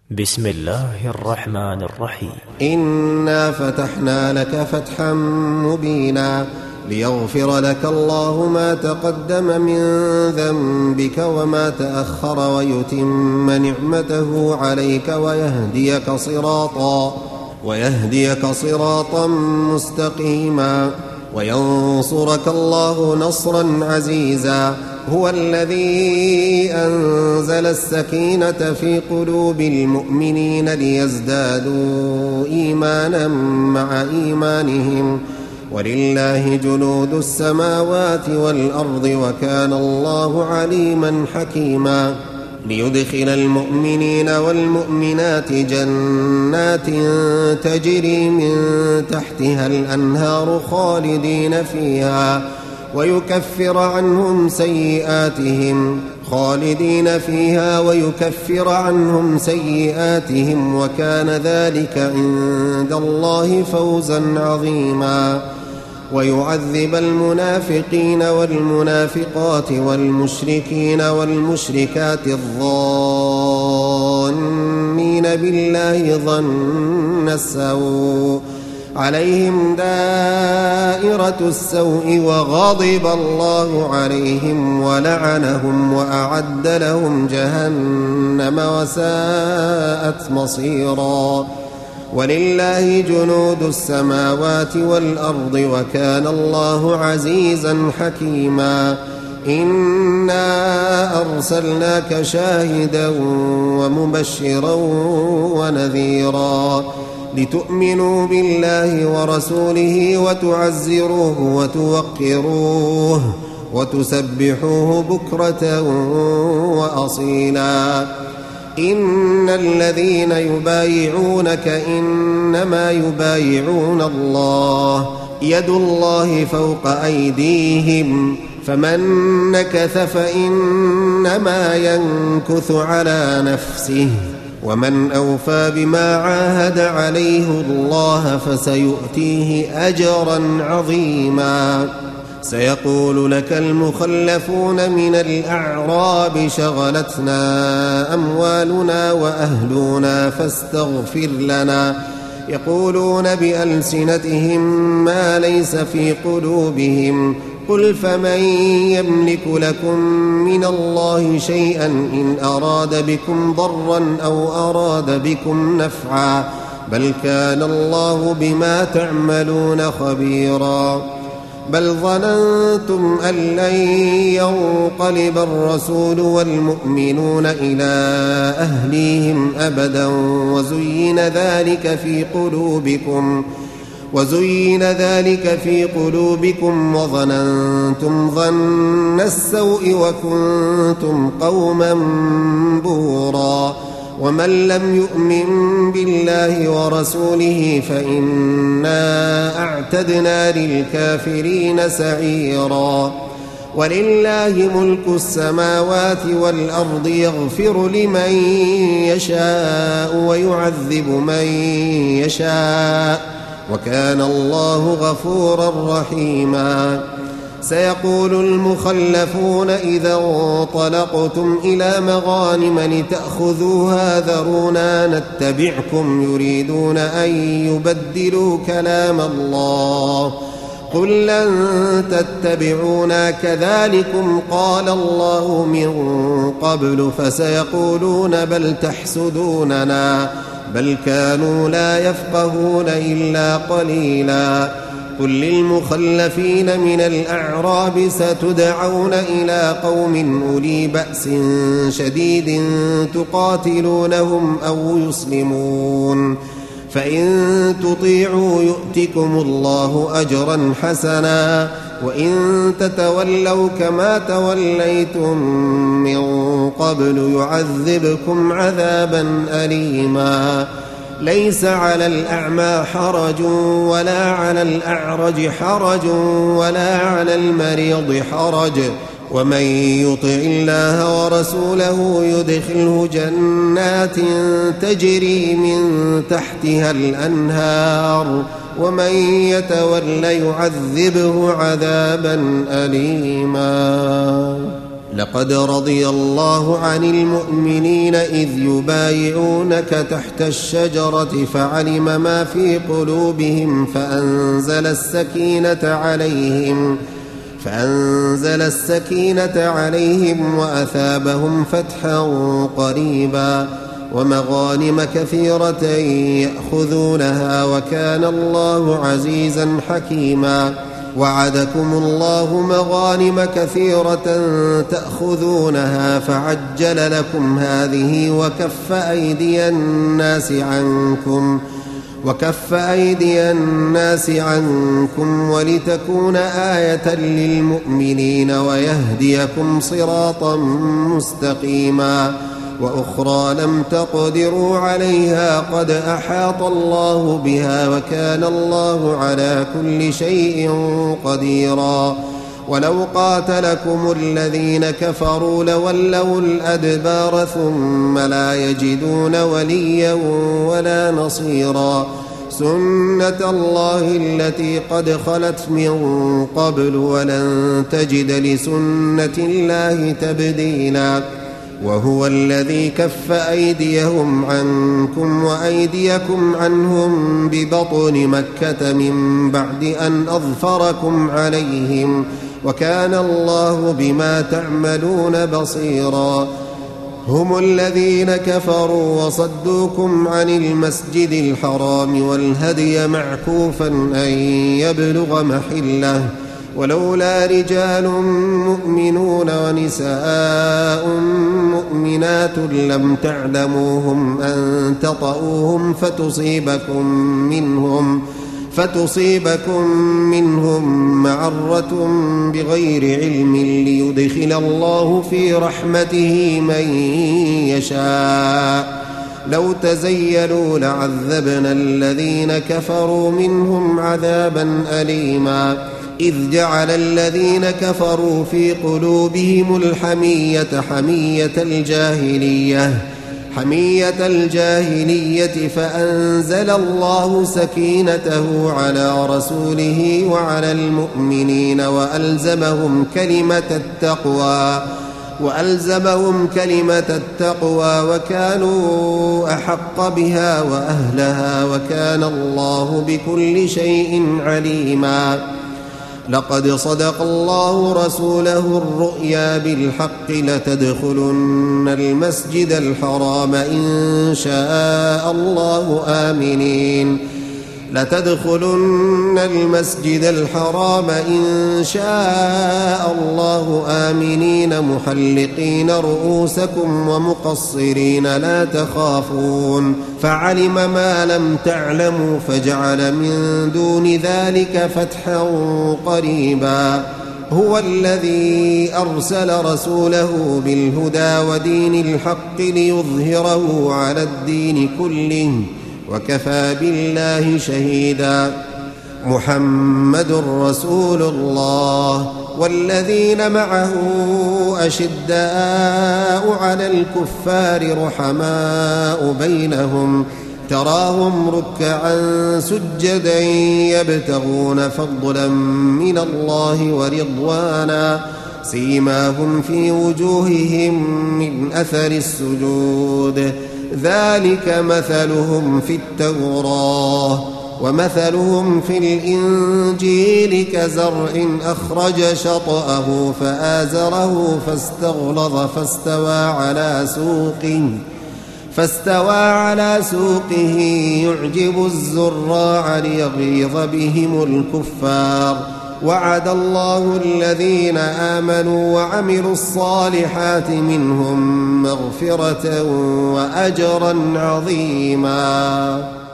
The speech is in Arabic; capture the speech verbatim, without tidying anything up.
بسم الله الرحمن الرحيم. إنا فتحنا لك فتحا مبينا ليغفر لك الله ما تقدم من ذنبك وما تأخر ويتم نعمته عليك ويهديك صراطا ويهديك صراطا مستقيما وينصرك الله نصرا عزيزا. هو الذي أنزل السكينة في قلوب المؤمنين ليزدادوا إيمانا مع إيمانهم ولله جنود السماوات والأرض وكان الله عليما حكيما. ليدخل المؤمنين والمؤمنات جنات تجري من تحتها الأنهار خالدين فيها ويكفر عنهم سيئاتهم خالدين فيها ويكفر عنهم سيئاتهم وكان ذلك عند الله فوزا عظيما. ويعذب المنافقين والمنافقات والمشركين والمشركات الظانين بالله ظن السوء عليهم دائرة السوء وغضب الله عليهم ولعنهم وأعد لهم جهنم وساءت مصيرا. ولله جنود السماوات والأرض وكان الله عزيزا حكيما. إنا أرسلناك شاهدا ومبشرا ونذيرا لتؤمنوا بالله ورسوله وتعزروه وتوقروه وتسبحوه بكرة وأصيلا. إن الذين يبايعونك إنما يبايعون الله يد الله فوق أيديهم فمن نكث فإنما ينكث على نفسه ومن أوفى بما عاهد عليه الله فسيؤتيه أجرا عظيما. سيقول لك المخلفون من الأعراب شغلتنا أموالنا وأهلنا فاستغفر لنا يقولون بألسنتهم ما ليس في قلوبهم قل فمن يملك لكم من الله شيئا إن أراد بكم ضرا أو أراد بكم نفعا بل كان الله بما تعملون خبيرا. بل ظننتم أن لن ينقلب الرسول والمؤمنون إلى أهليهم أبدا وزين ذلك في قلوبكم وزين ذلك في قلوبكم وظننتم ظن السوء وكنتم قوما بورا. ومن لم يؤمن بالله ورسوله فإنا أعتدنا للكافرين سعيرا. ولله ملك السماوات والأرض يغفر لمن يشاء ويعذب من يشاء وكان الله غفورا رحيما. سيقول المخلفون إذا انطلقتم إلى مغانم لتأخذوها ذرونا نتبعكم يريدون أن يبدلوا كلام الله قل لن تتبعونا كذلكم قال الله من قبل فسيقولون بل تحسدوننا بل كانوا لا يفقهون إلا قليلا. قل للمخلفين من الأعراب ستدعون إلى قوم أولي بأس شديد تقاتلونهم أو يسلمون فإن تطيعوا يؤتكم الله أجرا حسنا وإن تتولوا كما توليتم من قبل يعذبكم عذابا أليما. ليس على الأعمى حرج ولا على الأعرج حرج ولا على المريض حرج ومن يطع الله ورسوله يدخله جنات تجري من تحتها الأنهار ومن يتول يعذبه عذابا أليما. لقد رضي الله عن المؤمنين إذ يبايعونك تحت الشجرة فعلم ما في قلوبهم فأنزل السكينة عليهم فأنزل السكينة عليهم وأثابهم فتحا قريبا ومغانم كثيرة يأخذونها وكان الله عزيزا حكيما. وعدكم الله مغانم كثيرة تأخذونها فعجل لكم هذه وكف أيدي الناس عنكم وكف أيدي الناس عنكم ولتكون آية للمؤمنين ويهديكم صراطا مستقيما. وأخرى لم تقدروا عليها قد أحاط الله بها وكان الله على كل شيء قديرا. ولو قاتلكم الذين كفروا لولوا الأدبار ثم لا يجدون وليا ولا نصيرا. سنة الله التي قد خلت من قبل ولن تجد لسنة الله تبديلا. وهو الذي كف أيديهم عنكم وأيديكم عنهم ببطن مكة من بعد أن أظفركم عليهم وكان الله بما تعملون بصيرا. هم الذين كفروا وصدوكم عن المسجد الحرام والهدي معكوفا أن يبلغ محله ولولا رجال مؤمنون ونساء مؤمنات لم تعلموهم أن تطؤوهم فتصيبكم منهم فتصيبكم منهم معرة بغير علم ليدخل الله في رحمته من يشاء. لو تزيلوا لعذبنا الذين كفروا منهم عذابا أليما. إذ جعل الذين كفروا في قلوبهم الحمية حمية الجاهلية حمية الجاهلية فأنزل الله سكينته على رسوله وعلى المؤمنين وألزمهم كلمة التقوى وألزمهم كلمة التقوى وكانوا أحق بها وأهلها وكان الله بكل شيء عليما. لقد صدق الله رسوله الرؤيا بالحق لتدخلن المسجد الحرام إن شاء الله آمنين لتدخلن المسجد الحرام إن شاء الله آمنين محلقين رؤوسكم ومقصرين لا تخافون فعلم ما لم تعلموا فجعل من دون ذلك فتحا قريبا. هو الذي أرسل رسوله بالهدى ودين الحق ليظهره على الدين كله وكفى بالله شهيدا. محمد رسول الله والذين معه أشداء على الكفار رحماء بينهم تراهم ركعا سجدا يبتغون فضلا من الله ورضوانا سيماهم في وجوههم من أثر السجود ذلك مثلهم في التوراة ومثلهم في الإنجيل كزرع أخرج شطأه فآزره فاستغلظ فاستوى على سوقه فاستوى على سوقه يعجب الزراع ليغيظ بهم الكفار. وعد الله الذين آمنوا وعملوا الصالحات منهم مغفرة وأجرا عظيما.